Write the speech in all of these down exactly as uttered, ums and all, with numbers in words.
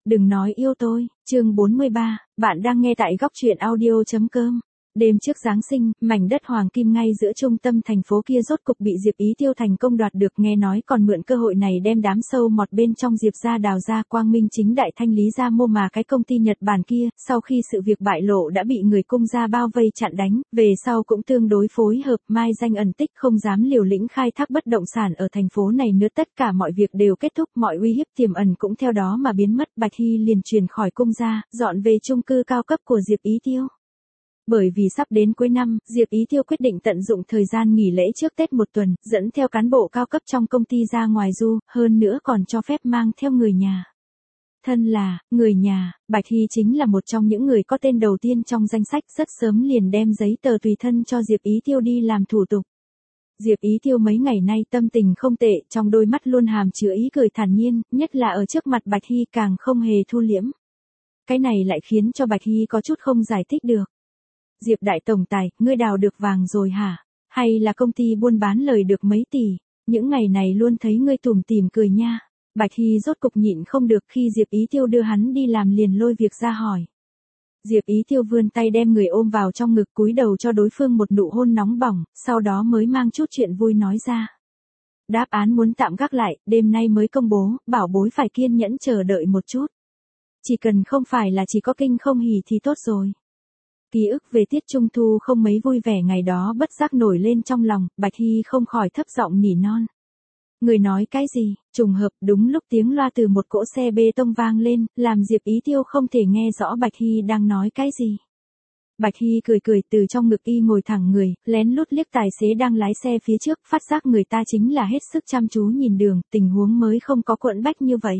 Đừng nói yêu tôi, chương bốn mươi ba, bạn đang nghe tại góc truyện audio chấm com. Đêm trước Giáng sinh, mảnh đất hoàng kim ngay giữa trung tâm thành phố kia rốt cục bị Diệp Ý Tiêu thành công đoạt được, nghe nói còn mượn cơ hội này đem đám sâu mọt bên trong Diệp gia đào ra, quang minh chính đại thanh lý ra mô mà cái công ty Nhật Bản kia. Sau khi sự việc bại lộ đã bị người cung gia bao vây chặn đánh, về sau cũng tương đối phối hợp, mai danh ẩn tích, không dám liều lĩnh khai thác bất động sản ở thành phố này nữa. Tất cả mọi việc đều kết thúc, mọi uy hiếp tiềm ẩn cũng theo đó mà biến mất. Bạch Hy liền chuyển khỏi cung gia, dọn về chung cư cao cấp của Diệp Ý Tiêu. Bởi vì sắp đến cuối năm, Diệp Ý Tiêu quyết định tận dụng thời gian nghỉ lễ trước Tết một tuần, dẫn theo cán bộ cao cấp trong công ty ra ngoài du, hơn nữa còn cho phép mang theo người nhà. Thân là người nhà, Bạch Hy chính là một trong những người có tên đầu tiên trong danh sách, rất sớm liền đem giấy tờ tùy thân cho Diệp Ý Tiêu đi làm thủ tục. Diệp Ý Tiêu mấy ngày nay tâm tình không tệ, trong đôi mắt luôn hàm chứa ý cười thản nhiên, nhất là ở trước mặt Bạch Hy càng không hề thu liễm. Cái này lại khiến cho Bạch Hy có chút không giải thích được. Diệp đại tổng tài, ngươi đào được vàng rồi hả? Hay là công ty buôn bán lời được mấy tỷ? Những ngày này luôn thấy ngươi tủm tỉm cười nha. Bạch Hy rốt cục nhịn không được khi Diệp Ý Tiêu đưa hắn đi làm liền lôi việc ra hỏi. Diệp Ý Tiêu vươn tay đem người ôm vào trong ngực, cúi đầu cho đối phương một nụ hôn nóng bỏng, sau đó mới mang chút chuyện vui nói ra. Đáp án muốn tạm gác lại, đêm nay mới công bố, bảo bối phải kiên nhẫn chờ đợi một chút. Chỉ cần không phải là chỉ có kinh không hỉ thì tốt rồi. Ký ức về tiết trung thu không mấy vui vẻ ngày đó bất giác nổi lên trong lòng, Bạch Hy không khỏi thấp giọng nỉ non. Người nói cái gì? Trùng hợp đúng lúc tiếng loa từ một cỗ xe bê tông vang lên, làm Diệp Ý Tiêu không thể nghe rõ Bạch Hy đang nói cái gì. Bạch Hy cười cười từ trong ngực y ngồi thẳng người, lén lút liếc tài xế đang lái xe phía trước, phát giác người ta chính là hết sức chăm chú nhìn đường, tình huống mới không có quẫn bách như vậy.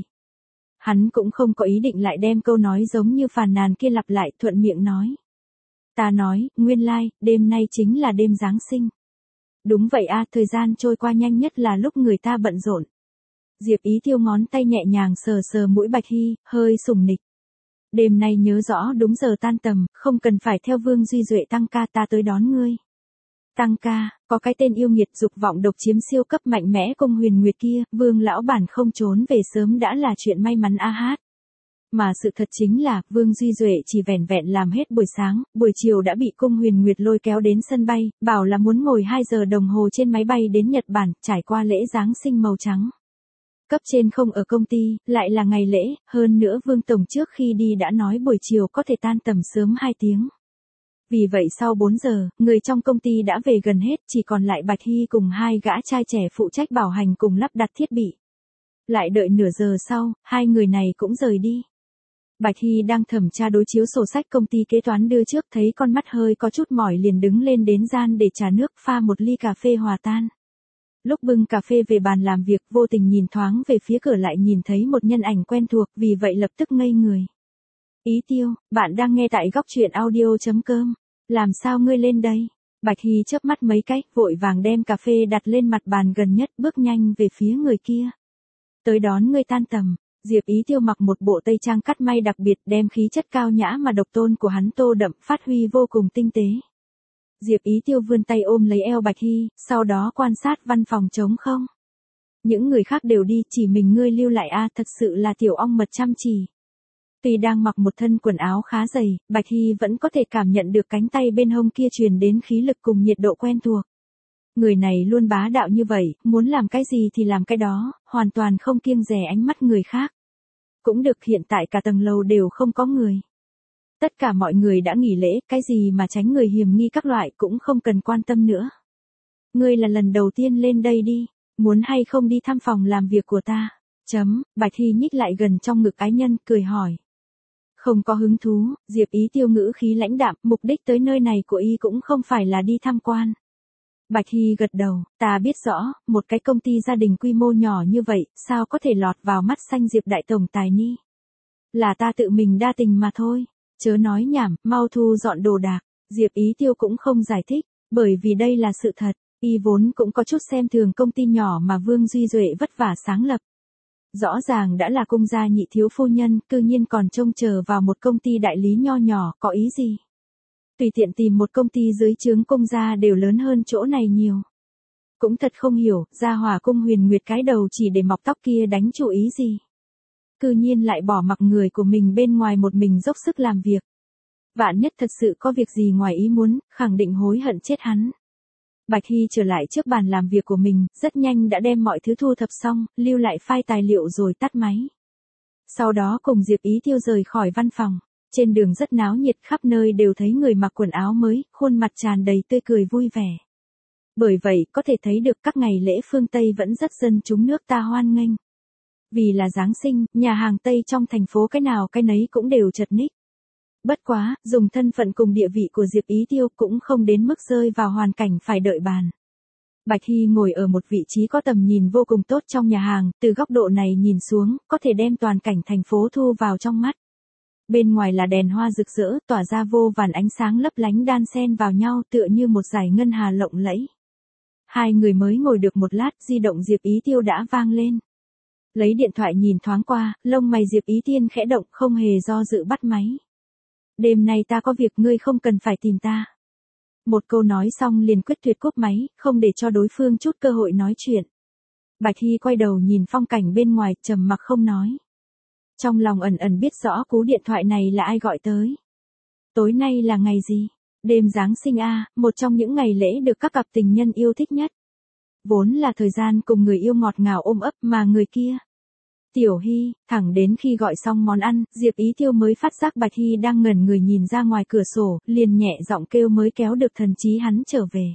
Hắn cũng không có ý định lại đem câu nói giống như phàn nàn kia lặp lại, thuận miệng nói. Ta nói, nguyên lai, like, đêm nay chính là đêm Giáng sinh. Đúng vậy a, thời gian trôi qua nhanh nhất là lúc người ta bận rộn. Diệp Ý Tiêu ngón tay nhẹ nhàng sờ sờ mũi Bạch Hy, hơi sùng nịch. Đêm nay nhớ rõ đúng giờ tan tầm, không cần phải theo Vương Duy Duệ tăng ca, ta tới đón ngươi. Tăng ca, có cái tên yêu nghiệt dục vọng độc chiếm siêu cấp mạnh mẽ cung huyền nguyệt kia, Vương lão bản không trốn về sớm đã là chuyện may mắn a hát. Mà sự thật chính là, Vương Duy Duệ chỉ vẻn vẹn làm hết buổi sáng, buổi chiều đã bị cung huyền nguyệt lôi kéo đến sân bay, bảo là muốn ngồi hai giờ đồng hồ trên máy bay đến Nhật Bản, trải qua lễ Giáng sinh màu trắng. Cấp trên không ở công ty, lại là ngày lễ, hơn nữa Vương Tổng trước khi đi đã nói buổi chiều có thể tan tầm sớm hai tiếng. Vì vậy sau bốn giờ, người trong công ty đã về gần hết, chỉ còn lại Bạch Hy cùng hai gã trai trẻ phụ trách bảo hành cùng lắp đặt thiết bị. Lại đợi nửa giờ sau, hai người này cũng rời đi. Bạch Hy đang thẩm tra đối chiếu sổ sách công ty kế toán đưa trước, thấy con mắt hơi có chút mỏi liền đứng lên đến gian để trà nước, pha một ly cà phê hòa tan. Lúc bưng cà phê về bàn làm việc, vô tình nhìn thoáng về phía cửa lại nhìn thấy một nhân ảnh quen thuộc, vì vậy lập tức ngây người. Ý Tiêu, bạn đang nghe tại góc truyện audio chấm com. Làm sao ngươi lên đây? Bạch Hy chớp mắt mấy cái, vội vàng đem cà phê đặt lên mặt bàn gần nhất, bước nhanh về phía người kia. Tới đón ngươi tan tầm. Diệp Ý Tiêu mặc một bộ tây trang cắt may đặc biệt, đem khí chất cao nhã mà độc tôn của hắn tô đậm, phát huy vô cùng tinh tế. Diệp Ý Tiêu vươn tay ôm lấy eo Bạch Hy, sau đó quan sát văn phòng trống không. Những người khác đều đi, chỉ mình ngươi lưu lại a, thật sự là tiểu ong mật chăm chỉ. Tuy đang mặc một thân quần áo khá dày, Bạch Hy vẫn có thể cảm nhận được cánh tay bên hông kia truyền đến khí lực cùng nhiệt độ quen thuộc. Người này luôn bá đạo như vậy, muốn làm cái gì thì làm cái đó, hoàn toàn không kiêng dè ánh mắt người khác. Cũng được, hiện tại cả tầng lầu đều không có người. Tất cả mọi người đã nghỉ lễ, cái gì mà tránh người hiểm nghi các loại cũng không cần quan tâm nữa. Ngươi là lần đầu tiên lên đây đi, muốn hay không đi thăm phòng làm việc của ta? Chấm, Bạch Hy nhích lại gần trong ngực ái nhân, cười hỏi. Không có hứng thú, Diệp Ý Tiêu ngữ khí lãnh đạm, mục đích tới nơi này của y cũng không phải là đi tham quan. Bạch Hy gật đầu, ta biết rõ, một cái công ty gia đình quy mô nhỏ như vậy, sao có thể lọt vào mắt xanh Diệp đại tổng tài ni. Là ta tự mình đa tình mà thôi, chớ nói nhảm, mau thu dọn đồ đạc. Diệp Ý Tiêu cũng không giải thích, bởi vì đây là sự thật, y vốn cũng có chút xem thường công ty nhỏ mà Vương Duy Duệ vất vả sáng lập. Rõ ràng đã là cung gia nhị thiếu phu nhân, cư nhiên còn trông chờ vào một công ty đại lý nho nhỏ, có ý gì? Tùy tiện tìm một công ty dưới trướng cung gia đều lớn hơn chỗ này nhiều. Cũng thật không hiểu, gia hỏa cung huyền nguyệt cái đầu chỉ để mọc tóc kia đánh chủ ý gì. cư nhiên lại bỏ mặc người của mình bên ngoài một mình dốc sức làm việc. Vạn nhất thật sự có việc gì ngoài ý muốn, khẳng định hối hận chết hắn. Bạch Hy trở lại trước bàn làm việc của mình, rất nhanh đã đem mọi thứ thu thập xong, lưu lại file tài liệu rồi tắt máy. Sau đó cùng Diệp Ý Tiêu rời khỏi văn phòng. Trên đường rất náo nhiệt, khắp nơi đều thấy người mặc quần áo mới, khuôn mặt tràn đầy tươi cười vui vẻ. Bởi vậy, có thể thấy được các ngày lễ phương Tây vẫn rất dân chúng nước ta hoan nghênh. Vì là Giáng sinh, nhà hàng Tây trong thành phố cái nào cái nấy cũng đều chật ních. Bất quá, dùng thân phận cùng địa vị của Diệp Ý Tiêu cũng không đến mức rơi vào hoàn cảnh phải đợi bàn. Bạch Hy ngồi ở một vị trí có tầm nhìn vô cùng tốt trong nhà hàng, từ góc độ này nhìn xuống, có thể đem toàn cảnh thành phố thu vào trong mắt. Bên ngoài là đèn hoa rực rỡ, tỏa ra vô vàn ánh sáng lấp lánh đan xen vào nhau tựa như một dải ngân hà lộng lẫy. Hai người mới ngồi được một lát, di động Diệp Ý Tiêu đã vang lên. Lấy điện thoại nhìn thoáng qua, lông mày Diệp Ý Tiên khẽ động, không hề do dự bắt máy. Đêm nay ta có việc, ngươi không cần phải tìm ta. Một câu nói xong liền quyết tuyệt cúp máy, không để cho đối phương chút cơ hội nói chuyện. Bạch Hy quay đầu nhìn phong cảnh bên ngoài, trầm mặc không nói. Trong lòng ẩn ẩn biết rõ cú điện thoại này là ai gọi tới. Tối nay là ngày gì? Đêm Giáng sinh a, một trong những ngày lễ được các cặp tình nhân yêu thích nhất. Vốn là thời gian cùng người yêu ngọt ngào ôm ấp mà người kia. Tiểu Hy, thẳng đến khi gọi xong món ăn, Diệp Ý Tiêu mới phát giác Bạch Hy đang ngẩn người nhìn ra ngoài cửa sổ, liền nhẹ giọng kêu mới kéo được thần trí hắn trở về.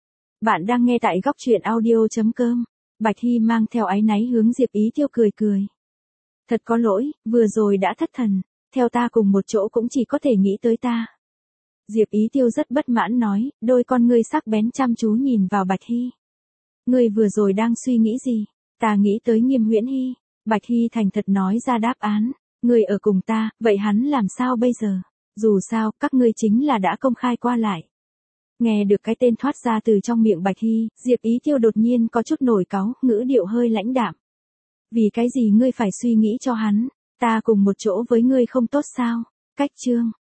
Bạn đang nghe tại góc truyện audio chấm com. Bạch Hy mang theo áy náy hướng Diệp Ý Tiêu cười cười. Thật có lỗi, vừa rồi đã thất thần, theo ta cùng một chỗ cũng chỉ có thể nghĩ tới ta. Diệp Ý Tiêu rất bất mãn nói, đôi con ngươi sắc bén chăm chú nhìn vào Bạch Hy. Ngươi vừa rồi đang suy nghĩ gì? Ta nghĩ tới Nghiêm Huyễn Hy. Bạch Hy thành thật nói ra đáp án, ngươi ở cùng ta, vậy hắn làm sao bây giờ? Dù sao, các ngươi chính là đã công khai qua lại. Nghe được cái tên thoát ra từ trong miệng Bạch Hy, Diệp Ý Tiêu đột nhiên có chút nổi cáu, ngữ điệu hơi lãnh đạm. Vì cái gì ngươi phải suy nghĩ cho hắn, ta cùng một chỗ với ngươi không tốt sao? Cách chương.